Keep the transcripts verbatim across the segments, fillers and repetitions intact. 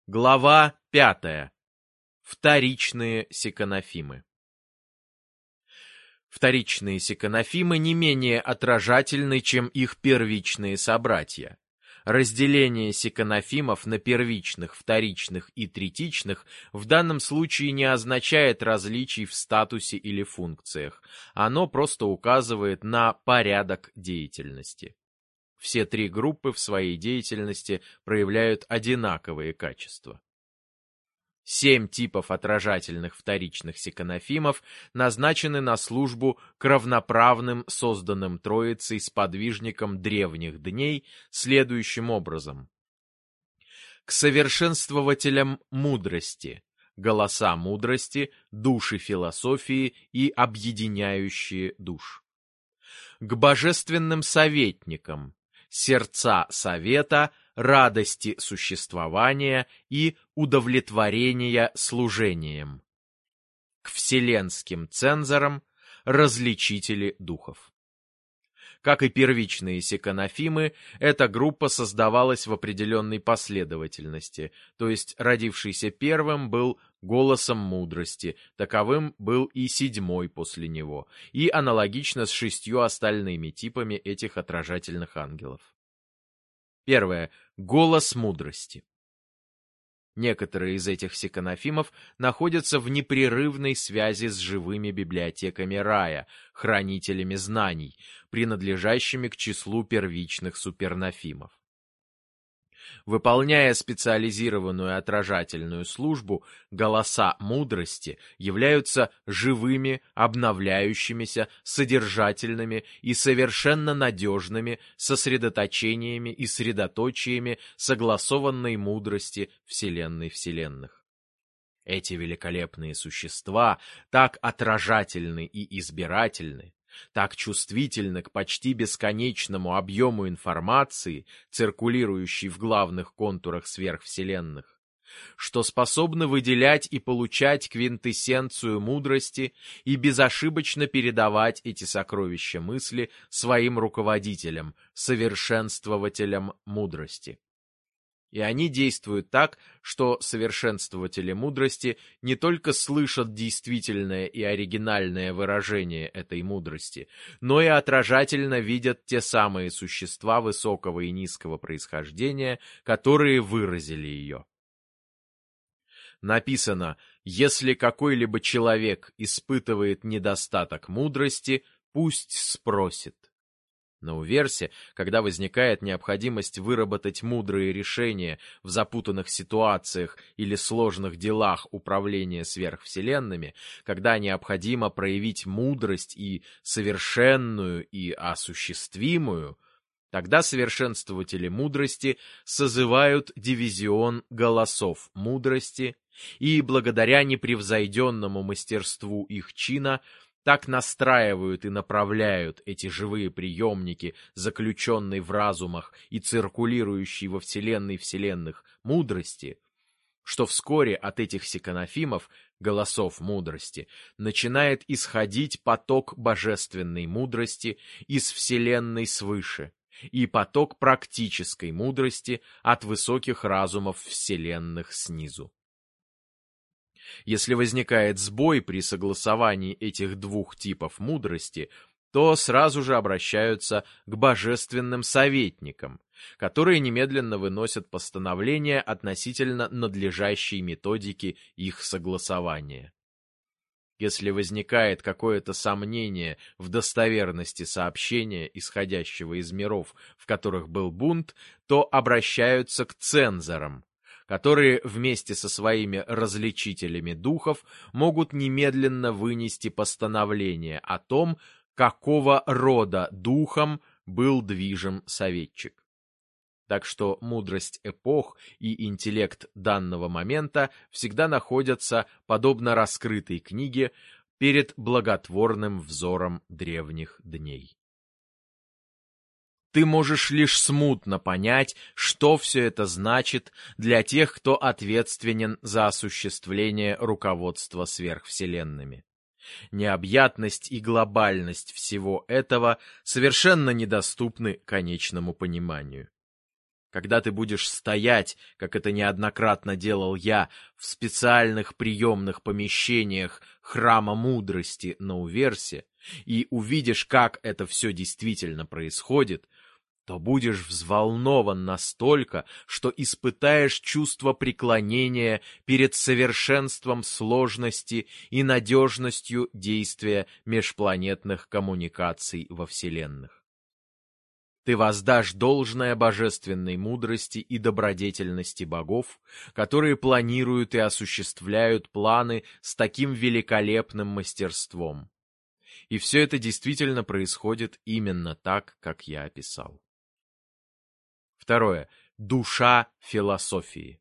Глава пятая. Вторичные секонофимы. Вторичные секонофимы не менее отражательны, чем их первичные собратья. Разделение секонофимов на первичных, вторичных и третичных в данном случае не означает различий в статусе или функциях. Оно просто указывает на порядок деятельности. Все три группы в своей деятельности проявляют одинаковые качества. Семь типов отражательных вторичных секонофимов назначены на службу к равноправным, созданным Троицей сподвижникам древних дней следующим образом. К совершенствователям мудрости, голоса мудрости, души философии и объединяющие душ. К божественным советникам, сердца совета, радости существования и удовлетворения служением. К вселенским цензорам, различители духов. Как и первичные секонофимы, эта группа создавалась в определенной последовательности, то есть родившийся первым был голосом мудрости, таковым был и седьмой после него, и аналогично с шестью остальными типами этих отражательных ангелов. Первое. Голос мудрости. Некоторые из этих секонофимов находятся в непрерывной связи с живыми библиотеками рая, хранителями знаний, принадлежащими к числу первичных супернофимов. Выполняя специализированную отражательную службу, голоса мудрости являются живыми, обновляющимися, содержательными и совершенно надежными сосредоточениями и средоточиями согласованной мудрости Вселенной Вселенных. Эти великолепные существа так отражательны и избирательны, так чувствительны к почти бесконечному объему информации, циркулирующей в главных контурах сверхвселенных, что способны выделять и получать квинтэссенцию мудрости и безошибочно передавать эти сокровища мысли своим руководителям, совершенствователям мудрости. И они действуют так, что совершенствователи мудрости не только слышат действительное и оригинальное выражение этой мудрости, но и отражательно видят те самые существа высокого и низкого происхождения, которые выразили ее. Написано: «Если какой-либо человек испытывает недостаток мудрости, пусть спросит». На уверсе, когда возникает необходимость выработать мудрые решения в запутанных ситуациях или сложных делах управления сверхвселенными, когда необходимо проявить мудрость и совершенную, и осуществимую, тогда совершенствователи мудрости созывают дивизион голосов мудрости и, благодаря непревзойденному мастерству их чина, так настраивают и направляют эти живые приемники, заключенные в разумах и циркулирующие во вселенной вселенных мудрости, что вскоре от этих секонофимов, голосов мудрости, начинает исходить поток божественной мудрости из вселенной свыше и поток практической мудрости от высоких разумов вселенных снизу. Если возникает сбой при согласовании этих двух типов мудрости, то сразу же обращаются к божественным советникам, которые немедленно выносят постановление относительно надлежащей методики их согласования. Если возникает какое-то сомнение в достоверности сообщения, исходящего из миров, в которых был бунт, то обращаются к цензорам, которые вместе со своими различителями духов могут немедленно вынести постановление о том, какого рода духом был движим советчик. Так что мудрость эпох и интеллект данного момента всегда находятся, подобно раскрытой книге, перед благотворным взором древних дней. Ты можешь лишь смутно понять, что все это значит для тех, кто ответственен за осуществление руководства сверхвселенными. Необъятность и глобальность всего этого совершенно недоступны конечному пониманию. Когда ты будешь стоять, как это неоднократно делал я, в специальных приемных помещениях храма мудрости на Уверсе, и увидишь, как это все действительно происходит, то будешь взволнован настолько, что испытаешь чувство преклонения перед совершенством сложности и надежностью действия межпланетных коммуникаций во Вселенных. Ты воздашь должное божественной мудрости и добродетельности богов, которые планируют и осуществляют планы с таким великолепным мастерством. И все это действительно происходит именно так, как я описал. Второе. Душа философии.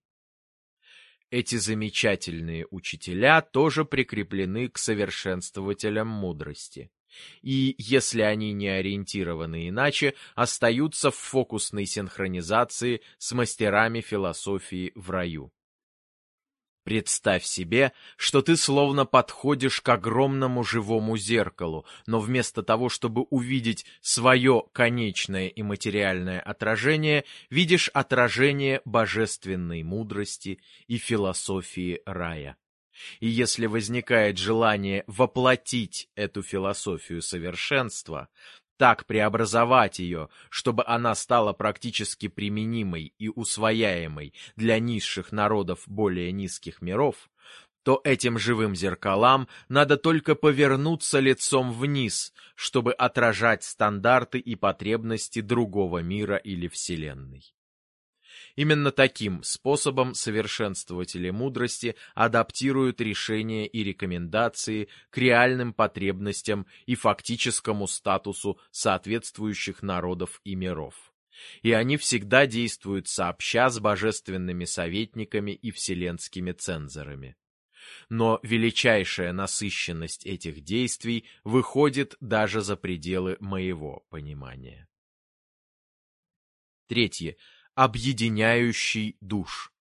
Эти замечательные учителя тоже прикреплены к совершенствователям мудрости. И, если они не ориентированы иначе, остаются в фокусной синхронизации с мастерами философии в раю. Представь себе, что ты словно подходишь к огромному живому зеркалу, но вместо того, чтобы увидеть свое конечное и материальное отражение, видишь отражение божественной мудрости и философии рая. И если возникает желание воплотить эту философию совершенства, так преобразовать ее, чтобы она стала практически применимой и усвояемой для низших народов более низких миров, то этим живым зеркалам надо только повернуться лицом вниз, чтобы отражать стандарты и потребности другого мира или Вселенной. Именно таким способом совершенствователи мудрости адаптируют решения и рекомендации к реальным потребностям и фактическому статусу соответствующих народов и миров. И они всегда действуют сообща с божественными советниками и вселенскими цензорами. Но величайшая насыщенность этих действий выходит даже за пределы моего понимания. Третье. Объединяющий душ.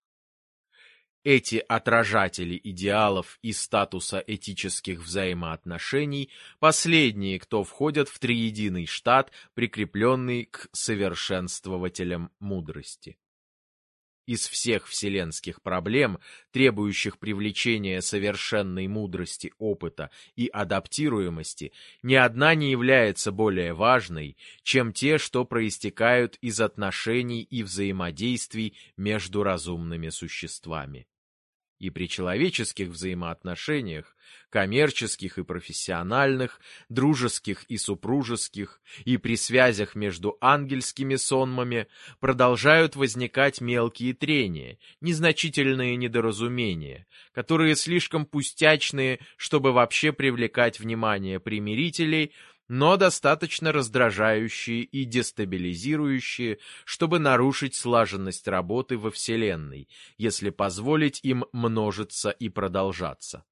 Эти отражатели идеалов и статуса этических взаимоотношений – последние, кто входят в триединый штат, прикрепленный к совершенствователям мудрости. Из всех вселенских проблем, требующих привлечения совершенной мудрости, опыта и адаптируемости, ни одна не является более важной, чем те, что проистекают из отношений и взаимодействий между разумными существами. И при человеческих взаимоотношениях, коммерческих и профессиональных, дружеских и супружеских, и при связях между ангельскими сонмами продолжают возникать мелкие трения, незначительные недоразумения, которые слишком пустячные, чтобы вообще привлекать внимание примирителей, но достаточно раздражающие и дестабилизирующие, чтобы нарушить слаженность работы во Вселенной, если позволить им множиться и продолжаться.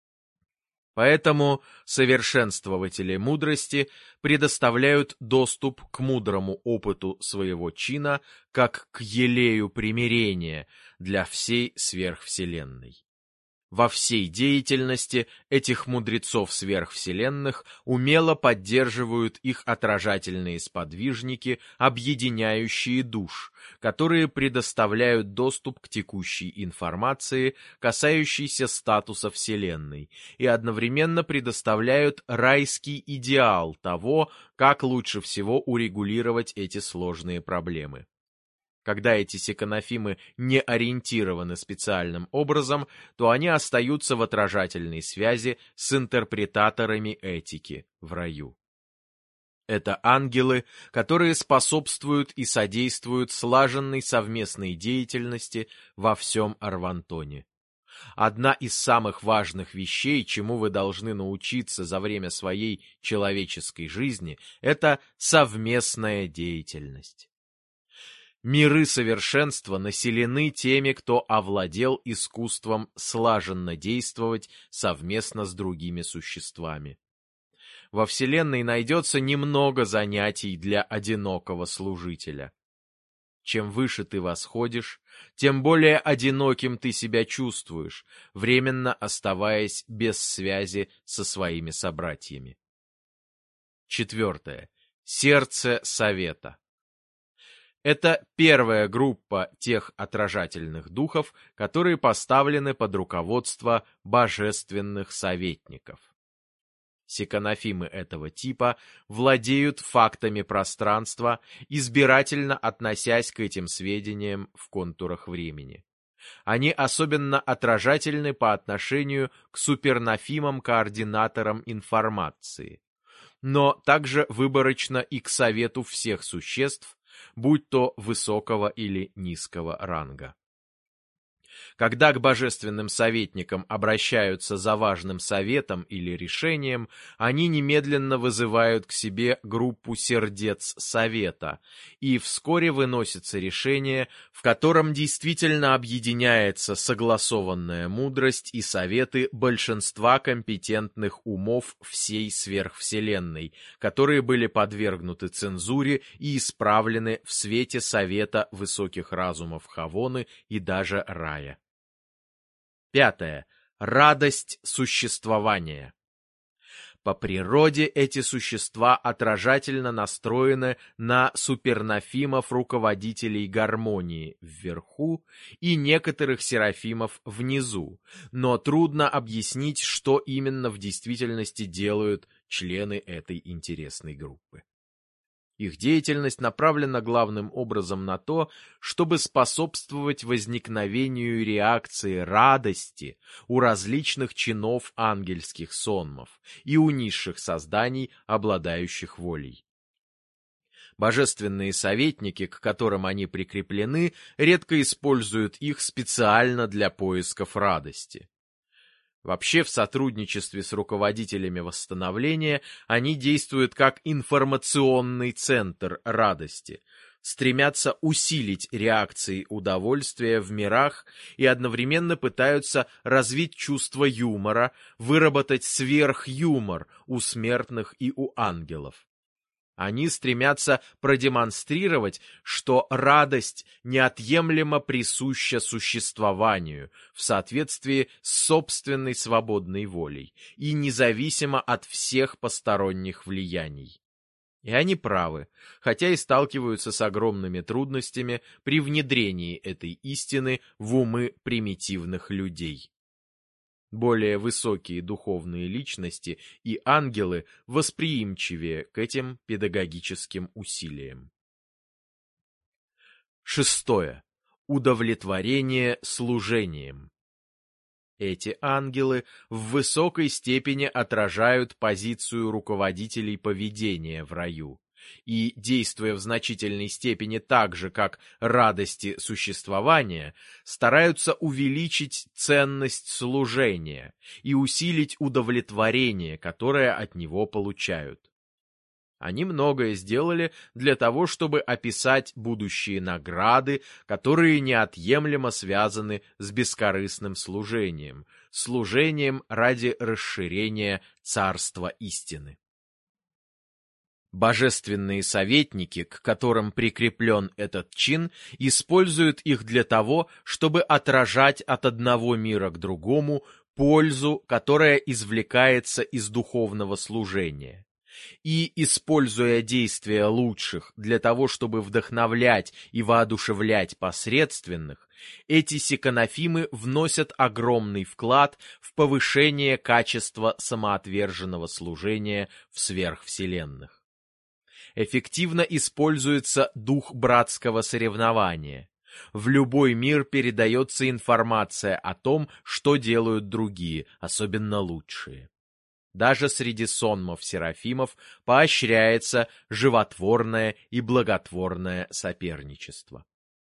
Поэтому совершенствователи мудрости предоставляют доступ к мудрому опыту своего чина как к елею примирения для всей сверхвселенной. Во всей деятельности этих мудрецов сверхвселенных умело поддерживают их отражательные сподвижники, объединяющие душ, которые предоставляют доступ к текущей информации, касающейся статуса Вселенной, и одновременно предоставляют райский идеал того, как лучше всего урегулировать эти сложные проблемы. Когда эти секонофимы не ориентированы специальным образом, то они остаются в отражательной связи с интерпретаторами этики в раю. Это ангелы, которые способствуют и содействуют слаженной совместной деятельности во всем Арвантоне. Одна из самых важных вещей, чему вы должны научиться за время своей человеческой жизни, это совместная деятельность. Миры совершенства населены теми, кто овладел искусством слаженно действовать совместно с другими существами. Во Вселенной найдется немного занятий для одинокого служителя. Чем выше ты восходишь, тем более одиноким ты себя чувствуешь, временно оставаясь без связи со своими собратьями. Четвертое. Сердце совета. Это первая группа тех отражательных духов, которые поставлены под руководство божественных советников. Сиконофимы этого типа владеют фактами пространства, избирательно относясь к этим сведениям в контурах времени. Они особенно отражательны по отношению к супернофимам-координаторам информации, но также выборочно и к совету всех существ, будь то высокого или низкого ранга. Когда к божественным советникам обращаются за важным советом или решением, они немедленно вызывают к себе группу сердец совета, и вскоре выносится решение, в котором действительно объединяется согласованная мудрость и советы большинства компетентных умов всей сверхвселенной, которые были подвергнуты цензуре и исправлены в свете совета высоких разумов Хавоны и даже рая. Пятое. Радость существования. По природе эти существа отражательно настроены на супернофимов-руководителей гармонии вверху и некоторых серафимов внизу, но трудно объяснить, что именно в действительности делают члены этой интересной группы. Их деятельность направлена главным образом на то, чтобы способствовать возникновению реакции радости у различных чинов ангельских сонмов и у низших созданий, обладающих волей. Божественные советники, к которым они прикреплены, редко используют их специально для поисков радости. Вообще, в сотрудничестве с руководителями восстановления они действуют как информационный центр радости, стремятся усилить реакции удовольствия в мирах и одновременно пытаются развить чувство юмора, выработать сверхюмор у смертных и у ангелов. Они стремятся продемонстрировать, что радость неотъемлемо присуща существованию в соответствии с собственной свободной волей и независимо от всех посторонних влияний. И они правы, хотя и сталкиваются с огромными трудностями при внедрении этой истины в умы примитивных людей. Более высокие духовные личности и ангелы восприимчивее к этим педагогическим усилиям. Шестое. Удовлетворение служением. Эти ангелы в высокой степени отражают позицию руководителей поведения в раю и, действуя в значительной степени так же, как радости существования, стараются увеличить ценность служения и усилить удовлетворение, которое от него получают. Они многое сделали для того, чтобы описать будущие награды, которые неотъемлемо связаны с бескорыстным служением, служением ради расширения царства истины. Божественные советники, к которым прикреплен этот чин, используют их для того, чтобы отражать от одного мира к другому пользу, которая извлекается из духовного служения. И, используя действия лучших для того, чтобы вдохновлять и воодушевлять посредственных, эти сиконофимы вносят огромный вклад в повышение качества самоотверженного служения в сверхвселенных. Эффективно используется дух братского соревнования. В любой мир передается информация о том, что делают другие, особенно лучшие. Даже среди сонмов-серафимов поощряется животворное и благотворное соперничество.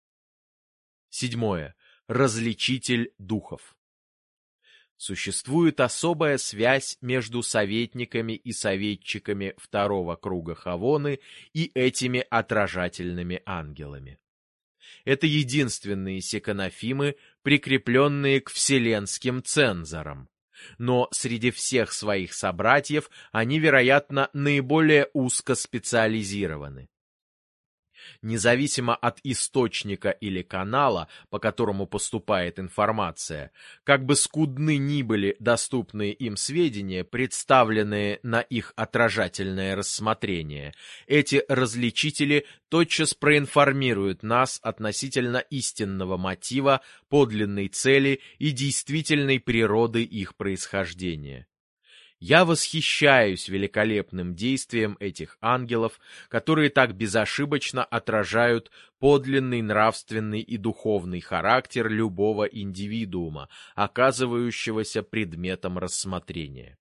Седьмое. Различитель духов. Существует особая связь между советниками и советчиками второго круга Хавоны и этими отражательными ангелами. Это единственные сиконофимы, прикрепленные к вселенским цензорам. Но среди всех своих собратьев они, вероятно, наиболее узко специализированы. Независимо от источника или канала, по которому поступает информация, как бы скудны ни были доступные им сведения, представленные на их отражательное рассмотрение, эти различители тотчас проинформируют нас относительно истинного мотива, подлинной цели и действительной природы их происхождения. Я восхищаюсь великолепным действием этих ангелов, которые так безошибочно отражают подлинный нравственный и духовный характер любого индивидуума, оказывающегося предметом рассмотрения.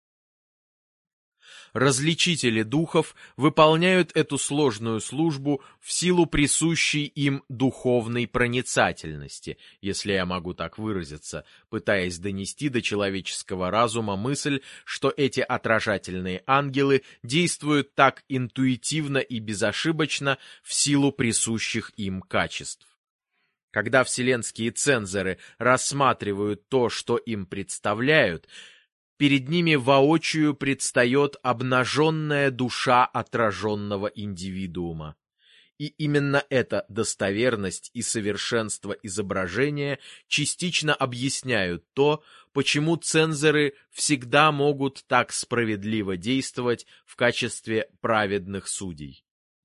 Различители духов выполняют эту сложную службу в силу присущей им духовной проницательности, если я могу так выразиться, пытаясь донести до человеческого разума мысль, что эти отражательные ангелы действуют так интуитивно и безошибочно в силу присущих им качеств. Когда вселенские цензоры рассматривают то, что им представляют, перед ними воочию предстает обнаженная душа отраженного индивидуума. И именно эта достоверность и совершенство изображения частично объясняют то, почему цензоры всегда могут так справедливо действовать в качестве праведных судей.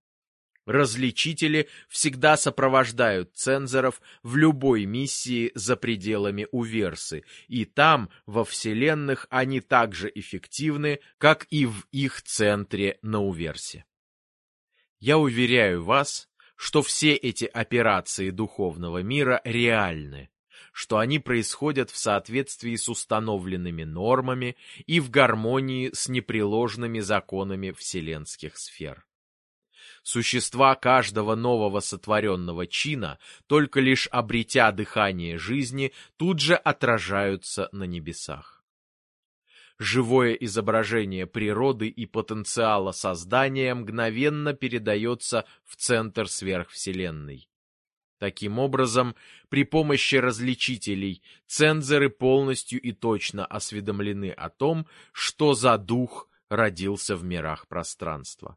Различители всегда сопровождают цензоров в любой миссии за пределами Уверсы, и там, во вселенных, они так же эффективны, как и в их центре на Уверсе. Я уверяю вас, что все эти операции духовного мира реальны, что они происходят в соответствии с установленными нормами и в гармонии с непреложными законами вселенских сфер. Существа каждого нового сотворенного чина, только лишь обретя дыхание жизни, тут же отражаются на небесах. Живое изображение природы и потенциала создания мгновенно передается в центр сверхвселенной. Таким образом, при помощи различителей цензоры полностью и точно осведомлены о том, что за дух родился в мирах пространства.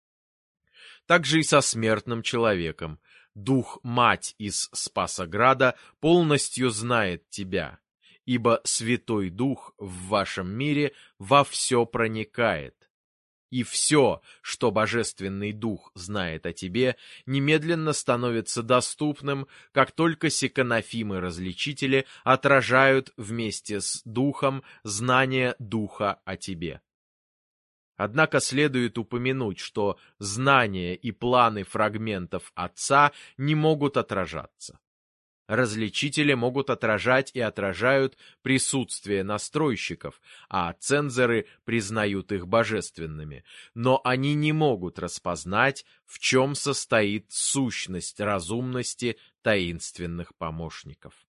Так же и со смертным человеком. Дух-мать из Спасограда полностью знает тебя, ибо Святой Дух в вашем мире во все проникает. И все, что Божественный Дух знает о тебе, немедленно становится доступным, как только секонофимы-различители отражают вместе с Духом знание Духа о тебе. Однако следует упомянуть, что знания и планы фрагментов Отца не могут отражаться. Различители могут отражать и отражают присутствие настройщиков, а цензоры признают их божественными, но они не могут распознать, в чем состоит сущность разумности таинственных помощников.